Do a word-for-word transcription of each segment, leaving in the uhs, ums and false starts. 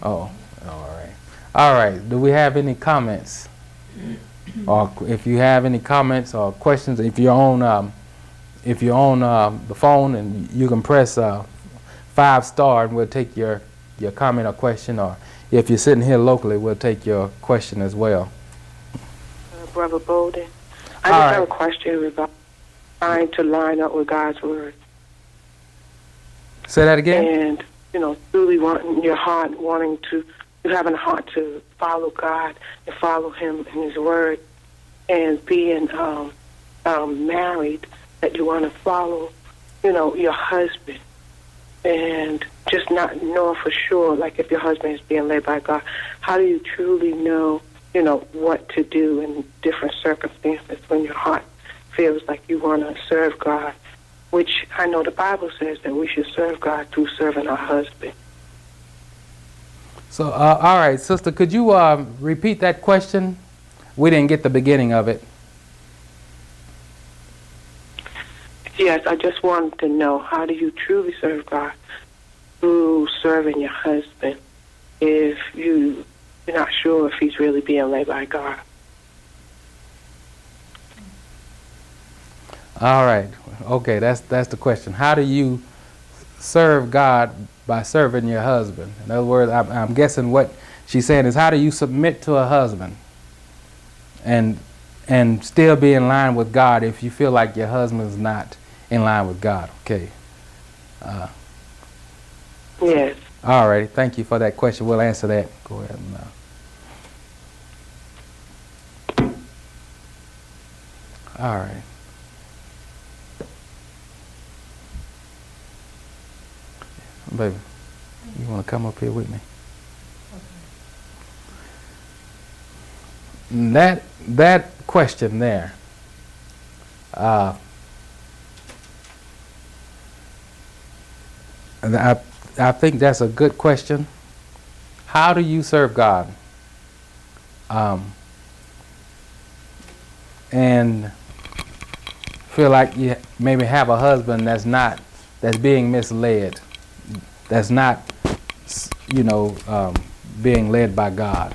Oh, all right. All right. Do we have any comments? Or if you have any comments or questions, if you're on, um, if you're on uh, the phone, and you can press uh, five star, and we'll take your your comment or question. Or if you're sitting here locally, we'll take your question as well. Uh, Brother Bolden, I All just right. have a question about trying to line up with God's word. Say that again. And, you know, truly wanting your heart, wanting to, you having a heart to follow God and follow Him in His word, and being um, um, married, that you want to follow, you know, your husband, and just not knowing for sure, like if your husband is being led by God, how do you truly know, you know, what to do in different circumstances when your heart feels like you want to serve God, which I know the Bible says that we should serve God through serving our husband. So, uh, all right, sister, could you uh, repeat that question? We didn't get the beginning of it. Yes, I just wanted to know, how do you truly serve God through serving your husband if you, you're not sure if he's really being led by God? All right. Okay, that's that's the question. How do you serve God by serving your husband? In other words, I'm, I'm guessing what she's saying is, how do you submit to a husband and and still be in line with God if you feel like your husband's not in line with God? Okay. Uh, Yes. all right. Thank you for that question. We'll answer that. Go ahead. And, uh, all right. Baby, you want to come up here with me? Okay. That that question there, uh, and I I think that's a good question. How do you serve God? Um, and feel like you maybe have a husband that's not that's being misled. That's not, you know, um, being led by God.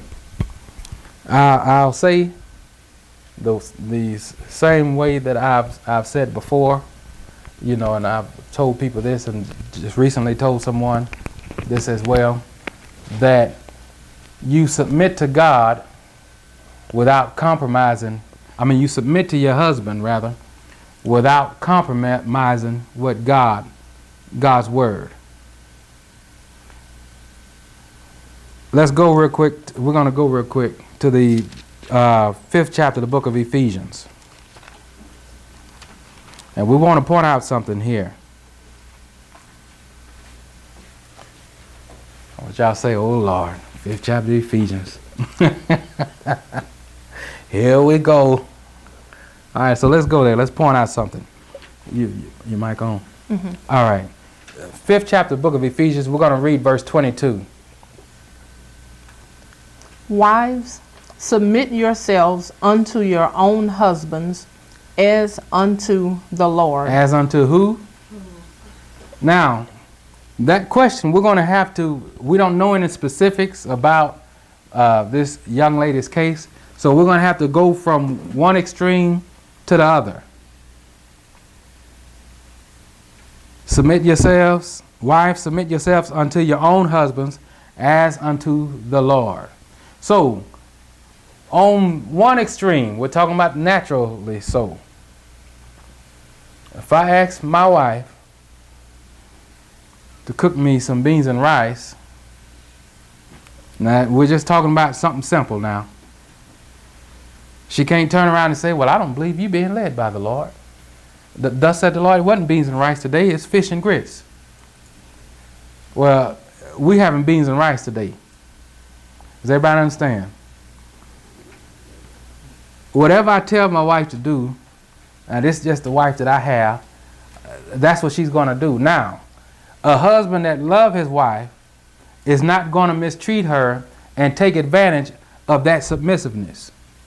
I, I'll say the the same way that I've I've said before, you know, and I've told people this, and just recently told someone this as well, that you submit to God without compromising. I mean, you submit to your husband rather, without compromising what God, God's word. Let's go real quick. We're going to go real quick to the uh, fifth chapter of the book of Ephesians. And we want to point out something here. I want y'all say, oh Lord, fifth chapter of Ephesians. Here we go. All right, so let's go there. Let's point out something. You, you, your mic on? Mm-hmm. All right. Fifth chapter of the book of Ephesians, we're going to read verse twenty-two. Wives, submit yourselves unto your own husbands as unto the Lord. As unto who? Mm-hmm. Now, that question, we're going to have to, we don't know any specifics about uh, this young lady's case, so we're going to have to go from one extreme to the other. Submit yourselves, wives, submit yourselves unto your own husbands as unto the Lord. So, on one extreme, we're talking about naturally so. If I ask my wife to cook me some beans and rice, now we're just talking about something simple now. She can't turn around and say, well, I don't believe you being led by the Lord. The, thus said the Lord, it wasn't beans and rice today, it's fish and grits. Well, we having beans and rice today. Does everybody understand? Whatever I tell my wife to do, and this is just the wife that I have, that's what she's going to do. Now, a husband that loves his wife is not going to mistreat her and take advantage of that submissiveness.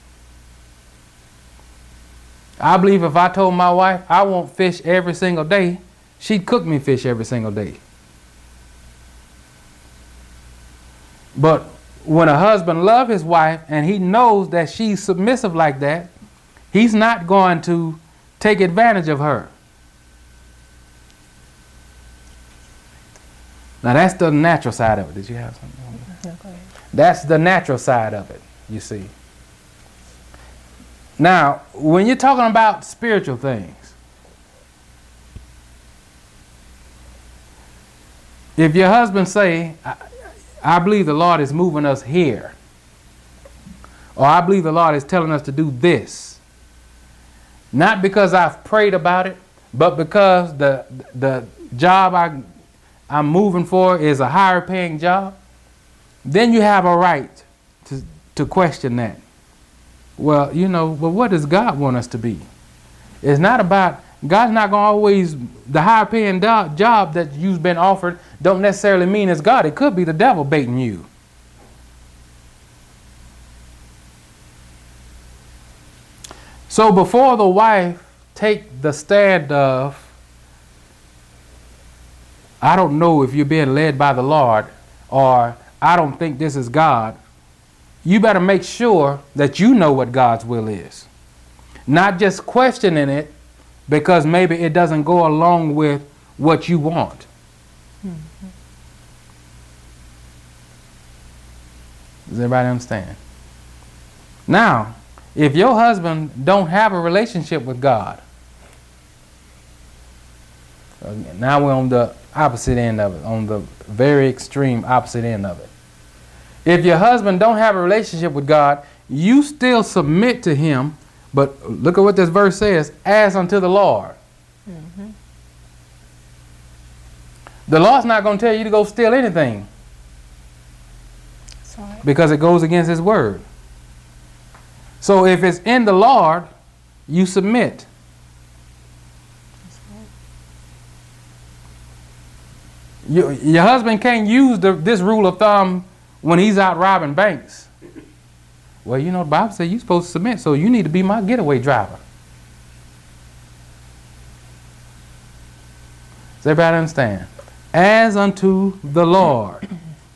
I believe if I told my wife I want fish every single day, she'd cook me fish every single day. But when a husband loves his wife and he knows that she's submissive like that, he's not going to take advantage of her. Now that's the natural side of it. Did you have something? No, go ahead. That's the natural side of it, you see. Now, when you're talking about spiritual things, if your husband say, I, I believe the Lord is moving us here, or I believe the Lord is telling us to do this, not because I've prayed about it, but because the the job I, I'm moving for is a higher paying job, then you have a right to, to question that. Well, you know, but what does God want us to be? It's not about, God's not going to always, the higher paying do, job that you've been offered don't necessarily mean it's God. It could be the devil baiting you. So before the wife take the stand of, I don't know if you're being led by the Lord, or I don't think this is God, you better make sure that you know what God's will is. Not just questioning it because maybe it doesn't go along with what you want. Mm-hmm. Does everybody understand? Now, if your husband don't have a relationship with God, now we're on the opposite end of it, on the very extreme opposite end of it. If your husband don't have a relationship with God, you still submit to him, but look at what this verse says, as unto the Lord. Mm-hmm. The Lord's not going to tell you to go steal anything. Sorry. Because it goes against his word. So if it's in the Lord, you submit. That's right. You, your husband can't use the, this rule of thumb when he's out robbing banks. Well, you know, the Bible says you're supposed to submit, so you need to be my getaway driver. Does everybody understand? As unto the Lord.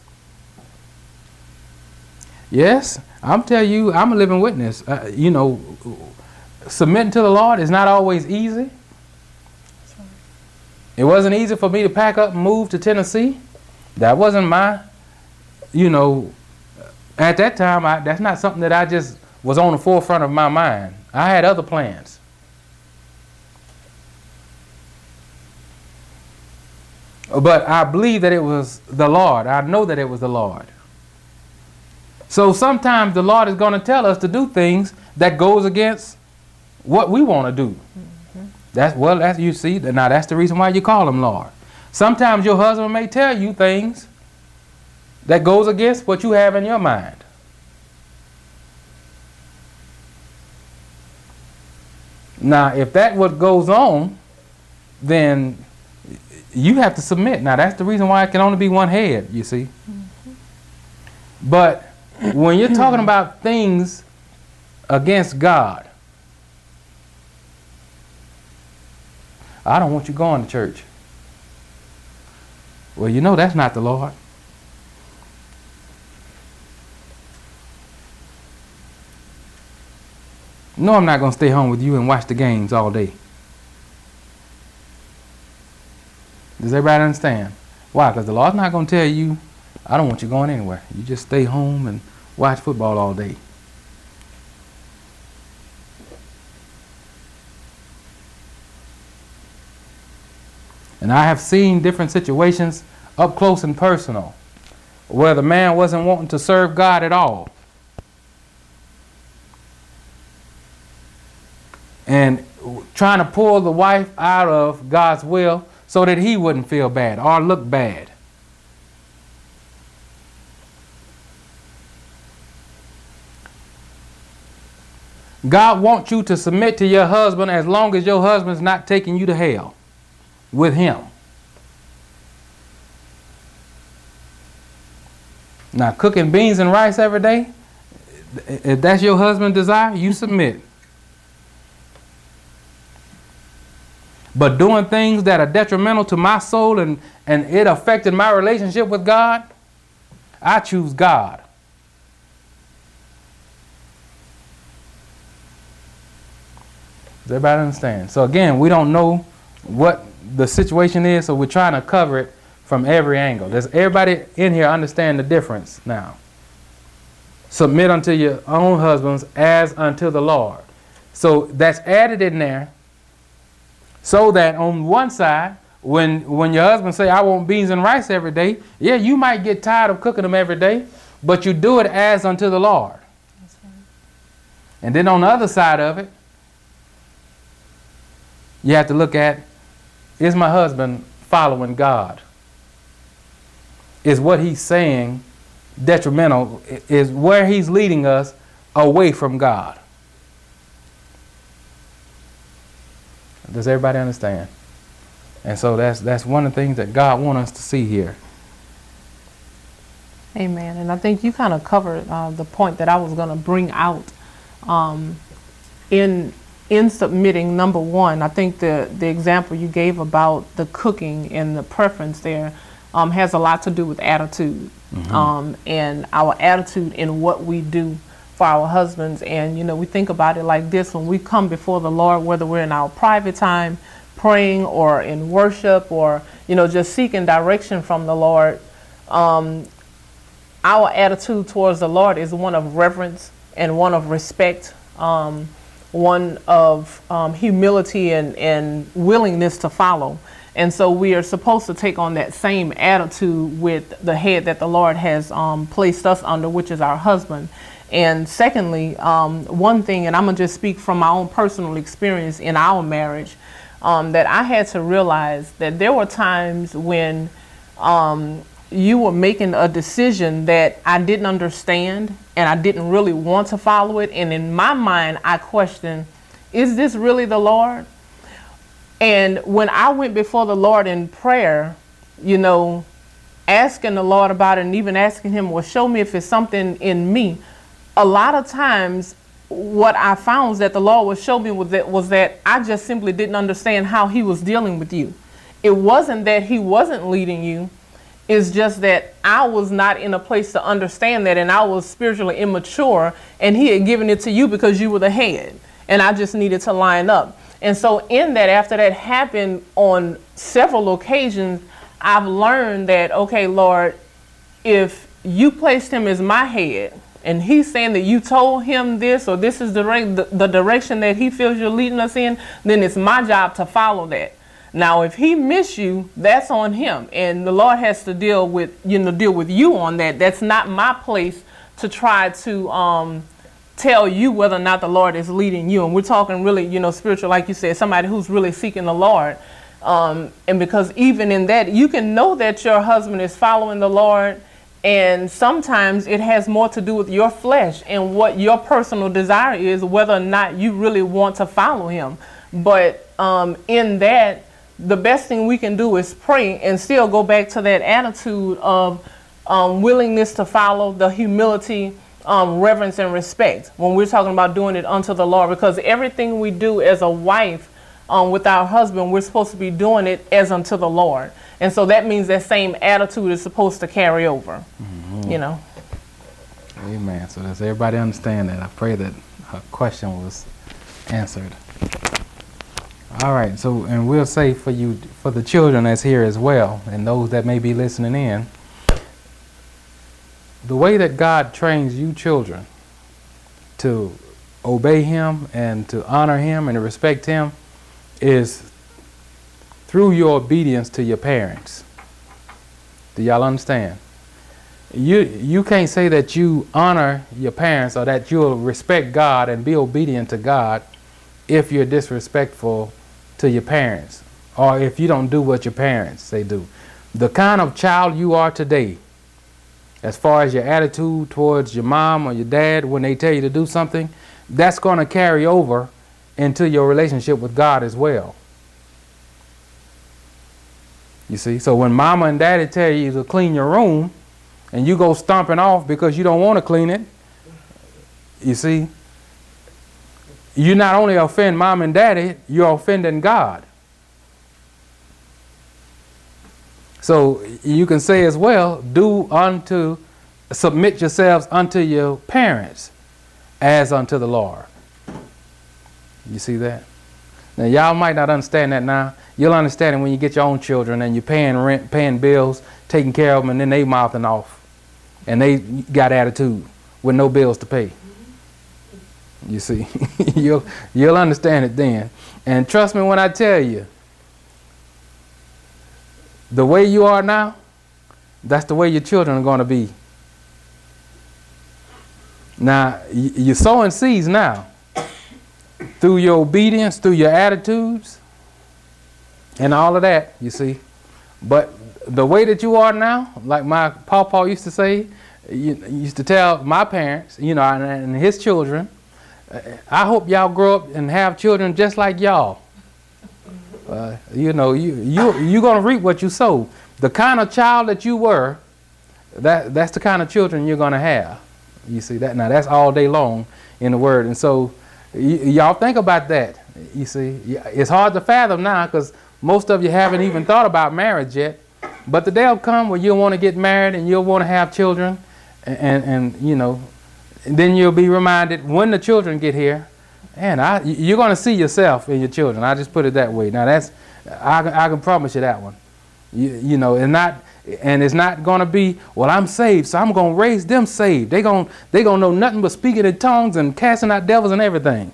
Yes, I'm telling you, I'm a living witness. Uh, you know, submitting to the Lord is not always easy. It wasn't easy for me to pack up and move to Tennessee. That wasn't my, you know, at that time, I, that's not something that I just was on the forefront of my mind. I had other plans. But I believe that it was the Lord. I know that it was the Lord. So sometimes the Lord is going to tell us to do things that goes against what we want to do. Mm-hmm. That's well, that's you see. Now that's the reason why you call him Lord. Sometimes your husband may tell you things that goes against what you have in your mind. Now, if that's what goes on, then you have to submit. Now, that's the reason why it can only be one head, you see. Mm-hmm. But when you're talking about things against God, I don't want you going to church. Well, you know that's not the Lord. No, I'm not going to stay home with you and watch the games all day. Does everybody understand? Why? Because the Lord's not going to tell you, I don't want you going anywhere. You just stay home and watch football all day. And I have seen different situations up close and personal where the man wasn't wanting to serve God at all. And trying to pull the wife out of God's will so that he wouldn't feel bad or look bad. God wants you to submit to your husband as long as your husband's not taking you to hell with him. Now, cooking beans and rice every day, if that's your husband's desire, you submit. But doing things that are detrimental to my soul and, and it affected my relationship with God, I choose God. Does everybody understand? So again, we don't know what the situation is, so we're trying to cover it from every angle. Does everybody in here understand the difference now? Submit unto your own husbands as unto the Lord. So that's added in there so that on one side, when when your husband say, I want beans and rice every day, yeah, you might get tired of cooking them every day, but you do it as unto the Lord. That's right. And then on the other side of it, you have to look at, is my husband following God? Is what he's saying detrimental? Is where he's leading us away from God? Does everybody understand? And so that's that's one of the things that God wants us to see here. Amen. And I think you kind of covered uh, the point that I was going to bring out um, in in submitting. Number one, I think the the example you gave about the cooking and the preference there um, has a lot to do with attitude, mm-hmm. um, and our attitude in what we do for our husbands. And you know, we think about it like this: when we come before the Lord, whether we're in our private time praying or in worship, or you know, just seeking direction from the Lord, um, our attitude towards the Lord is one of reverence and one of respect, um, one of um, humility and, and willingness to follow. And so we are supposed to take on that same attitude with the head that the Lord has um, placed us under, which is our husband. And secondly, um, one thing, and I'm going to just speak from my own personal experience in our marriage, um, that I had to realize that there were times when um, you were making a decision that I didn't understand and I didn't really want to follow it. And in my mind, I questioned, is this really the Lord? And when I went before the Lord in prayer, you know, asking the Lord about it and even asking him, well, show me if it's something in me. A lot of times what I found was that the Lord would show me was that, was that I just simply didn't understand how he was dealing with you. It wasn't that he wasn't leading you. It's just that I was not in a place to understand that, and I was spiritually immature, and he had given it to you because you were the head, and I just needed to line up. And so in that, after that happened on several occasions, I've learned that, okay, Lord, if you placed him as my head, and he's saying that you told him this, or this is the, the, the direction that he feels you're leading us in, then it's my job to follow that. Now, if he missed you, that's on him, and the Lord has to deal with, you know, deal with you on that. That's not my place to try to um, tell you whether or not the Lord is leading you. And we're talking really, you know, spiritual, like you said, somebody who's really seeking the Lord. Um, and because even in that, you can know that your husband is following the Lord, and sometimes it has more to do with your flesh and what your personal desire is, whether or not you really want to follow him. But um, in that, the best thing we can do is pray and still go back to that attitude of um, willingness to follow, the humility, um, reverence, and respect when we're talking about doing it unto the Lord. Because everything we do as a wife um, with our husband, we're supposed to be doing it as unto the Lord. And so that means that same attitude is supposed to carry over, mm-hmm. you know. Amen. So does everybody understand that? I pray that her question was answered. All right, so, and we'll say for you, for the children that's here as well, and those that may be listening in, the way that God trains you children to obey him and to honor him and to respect him is through your obedience to your parents. Do y'all understand? You, you can't say that you honor your parents or that you'll respect God and be obedient to God if you're disrespectful to your parents, or if you don't do what your parents say do. The kind of child you are today, as far as your attitude towards your mom or your dad when they tell you to do something, that's going to carry over into your relationship with God as well. You see, so when mama and daddy tell you to clean your room and you go stomping off because you don't want to clean it, you see, you not only offend mom and daddy, you're offending God. So you can say as well, do unto submit yourselves unto your parents as unto the Lord. You see that? Now, y'all might not understand that now. You'll understand it when you get your own children and you're paying rent, paying bills, taking care of them, and then they mouthing off. And they got attitude with no bills to pay. You see, you'll, you'll understand it then. And trust me when I tell you, the way you are now, that's the way your children are going to be. Now, you're sowing seeds now through your obedience, through your attitudes, and all of that, you see. But the way that you are now, like my pawpaw used to say, you, used to tell my parents, you know, and, and his children, I hope y'all grow up and have children just like y'all. Uh, you know, you you you're gonna reap what you sow. The kind of child that you were, that that's the kind of children you're gonna have. You see that now? That's all day long in the Word, and so y'all think about that. You see, it's hard to fathom now because most of you haven't even thought about marriage yet. But the day will come where you'll want to get married and you'll want to have children, and and, and you know. And then you'll be reminded when the children get here, and I, you're going to see yourself in your children. I just put it that way. Now that's, I, I can promise you that one. You, you know, and not, and it's not going to be, well, I'm saved, so I'm going to raise them saved. They're going, they going to know nothing but speaking in tongues and casting out devils and everything.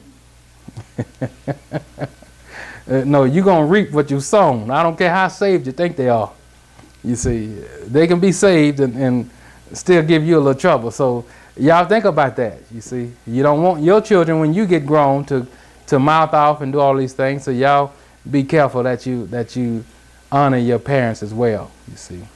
uh, no, you're going to reap what you sown. I don't care how saved you think they are. You see, they can be saved and, and still give you a little trouble. So y'all think about that. You see, you don't want your children when you get grown to to mouth off and do all these things. So y'all be careful that you that you honor your parents as well. You see.